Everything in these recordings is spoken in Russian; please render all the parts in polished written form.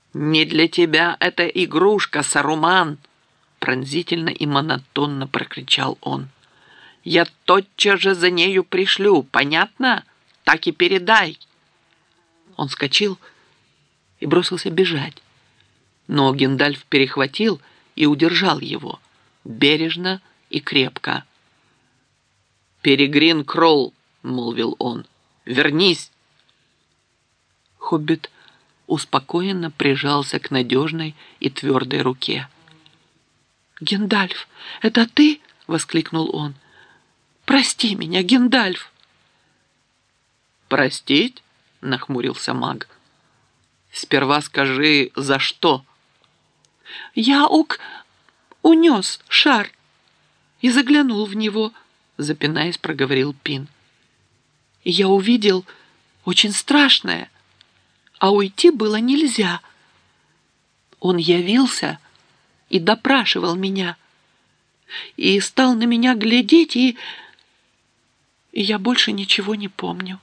«Не для тебя эта игрушка, Саруман!» Пронзительно и монотонно прокричал он. «Я тотчас же за нею пришлю, понятно? Так и передай!» Он вскочил и бросился бежать. Но Гендальф перехватил и удержал его, бережно и крепко. «Перегрин Кролл!» — молвил он. «Вернись!» Хоббит успокоенно прижался к надежной и твердой руке. «Гендальф, это ты?» — воскликнул он. «Прости меня, Гендальф!» «Простить?» — нахмурился маг. «Сперва скажи, за что?» «Я унес шар и заглянул в него», — запинаясь, проговорил Пин. «И я увидел очень страшное, а уйти было нельзя. Он явился и допрашивал меня, и стал на меня глядеть, и я больше ничего не помню».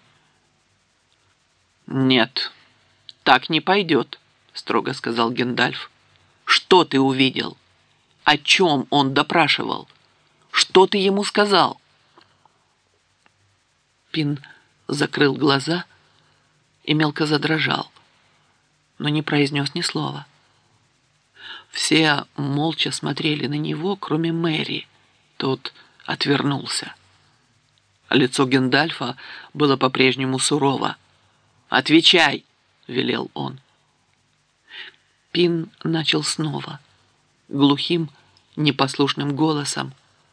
«Нет, так не пойдет», — строго сказал Гендальф. «Что ты увидел? О чем он допрашивал? Что ты ему сказал?» Пин закрыл глаза и мелко задрожал, но не произнес ни слова. Все молча смотрели на него, кроме Мэри. Тот отвернулся. Лицо Гендальфа было по-прежнему сурово. «Отвечай!» — велел он. Пин начал снова, глухим, непослушным голосом,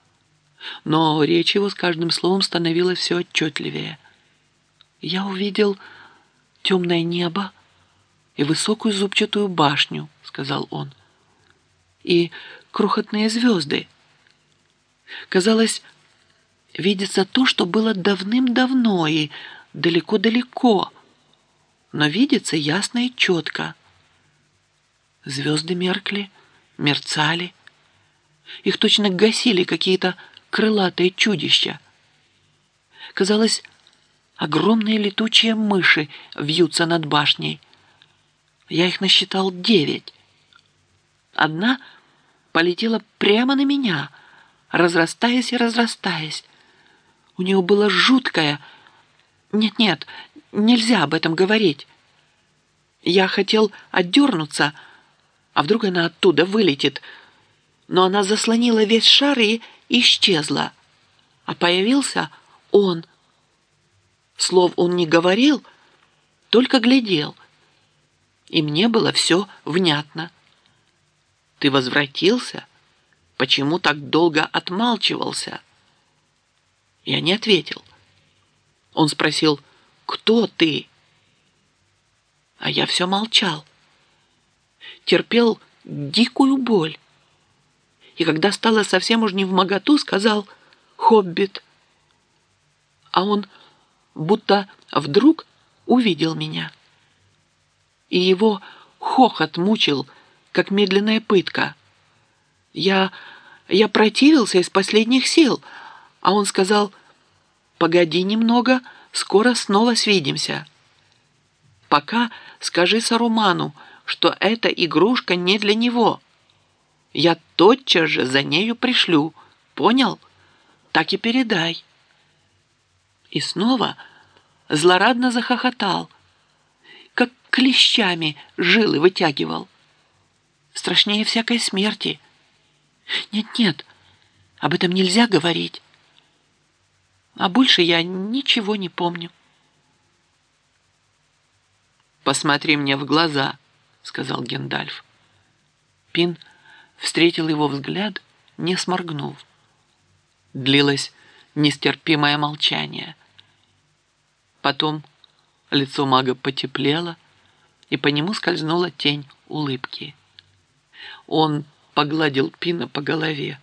но речь его с каждым словом становилась все отчетливее. «Я увидел темное небо и высокую зубчатую башню», — сказал он, — «и крохотные звезды. Казалось, видится то, что было давным-давно и далеко-далеко, но видится ясно и четко. Звезды меркли, мерцали. Их точно гасили какие-то крылатые чудища. Казалось, огромные летучие мыши вьются над башней. Я их насчитал 9. Одна полетела прямо на меня, разрастаясь и разрастаясь. У нее было жуткое... Нет, нельзя об этом говорить. Я хотел отдернуться, а вдруг она оттуда вылетит, но она заслонила весь шар и исчезла. А появился он. Слов он не говорил, только глядел. И мне было все внятно. «Ты возвратился? Почему так долго отмалчивался?» Я не ответил. Он спросил: «Кто ты?» А я все молчал. Терпел дикую боль. И когда стало совсем уж невмоготу, сказал: «Хоббит». А он будто вдруг увидел меня. И его хохот мучил, как медленная пытка. Я противился из последних сил, а он сказал: «Погоди немного, скоро снова свидимся. Пока скажи Саруману, что эта игрушка не для него. Я тотчас же за нею пришлю. Понял? Так и передай». И снова злорадно захохотал, как клещами жилы вытягивал. Страшнее всякой смерти. Нет, об этом нельзя говорить. А больше я ничего не помню. «Посмотри мне в глаза», — сказал Гендальф. Пин встретил его взгляд, не сморгнув. Длилось нестерпимое молчание. Потом лицо мага потеплело, и по нему скользнула тень улыбки. Он погладил Пина по голове.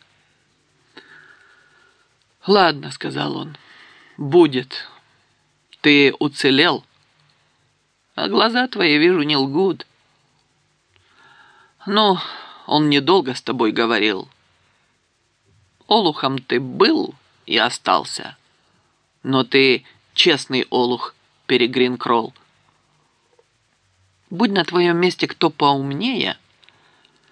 «Ладно», — сказал он, — «будет. Ты уцелел, а глаза твои, вижу, не лгут. Ну, он недолго с тобой говорил. Олухом ты был и остался, но ты честный олух, Перегрин Кролл». Будь на твоем месте кто поумнее,